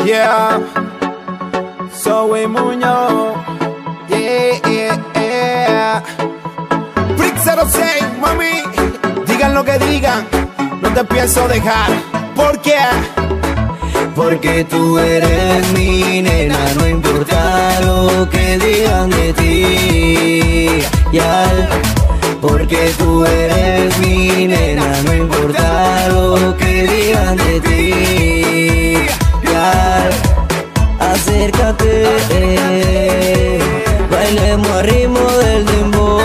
Yeah, Zoe Muñoz. Yeah. Brick 06, mami. Digan lo que digan, no te pienso dejar. ¿Por qué? Porque tú eres mi nena, no importa lo que digan de ti. Porque tú eres mi nena, no importa lo que digan de ti. Acércate, bailemos al ritmo del dembow.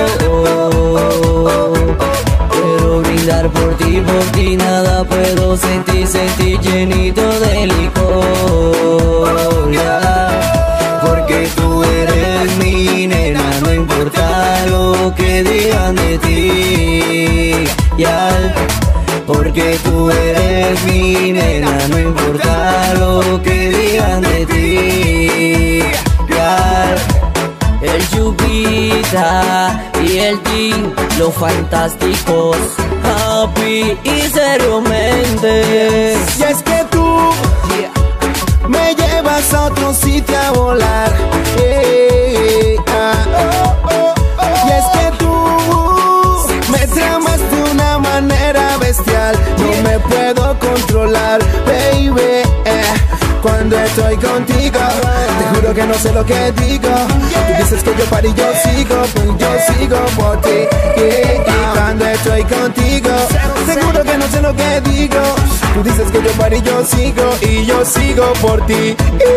Quiero brindar por ti nada puedo sentir llenito de licor. Porque tú eres mi nena, no importa lo que digan de ti. Porque tú eres mi nena, no importa lo que digan de ti. El Chupita y el Team, los fantásticos, Happy y Seriamente. Y es que tú me llevas a otro sitio a volar. Y es que tú me tramas de una manera bestial. No me puedo controlar, baby. Cuando estoy contigo, te juro que no sé lo que digo. Tú dices que yo paro y yo sigo, pues yo sigo por ti. Y cuando estoy contigo, seguro que no sé lo que digo. Tú dices que yo paro y yo sigo por ti.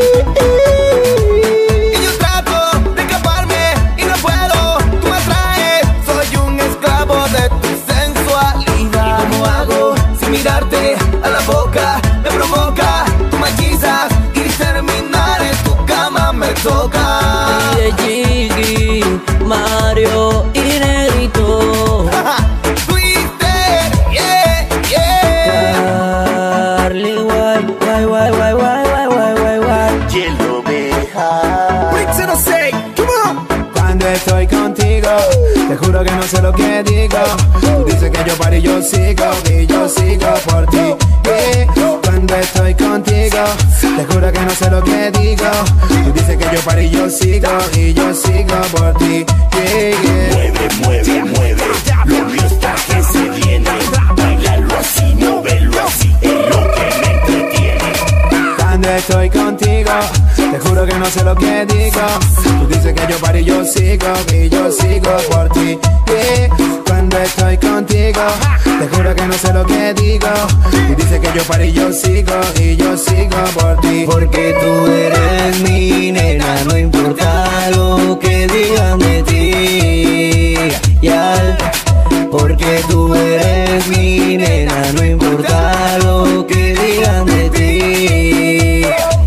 Y yo trato de escaparme y no puedo. Tú me atraes, soy un esclavo de tu sensualidad. ¿Y cómo hago sin mirarte a la boca? Me provoca, tú me hechizas y terminar en tu cama me toca. Y de Gigi, Mario y Negrito. Twitter, Carly White. Yellow Beja. Brick 06, come on. Cuando estoy contigo, te juro que no sé lo que digo. Tú dices que yo paro y yo sigo por ti. Cuando estoy contigo, te juro que no sé lo que digo. Tú dices que yo paro y yo sigo por ti. Mueve, lo mío está que se viene. Bailalo así, móvelo así, es lo que me entretiene. Cuando estoy contigo, te juro que no sé lo que digo. Tú dices que yo paro y yo sigo por ti. Cuando estoy contigo, te juro que no sé lo que digo. Tú dices que yo paro y yo sigo por ti. Porque tú eres mi nena, no importa lo que digan de ti. Porque tú eres mi nena, no importa lo que digan de ti.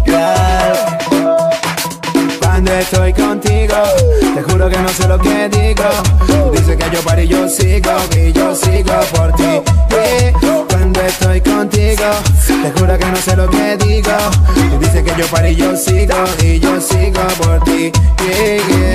Cuando estoy contigo, te juro que no sé lo que digo. Tú dices que yo paro y yo sigo por ti. Cuando estoy contigo, te juro que no sé lo que digo. Tú dices que yo paro y yo sigo por ti.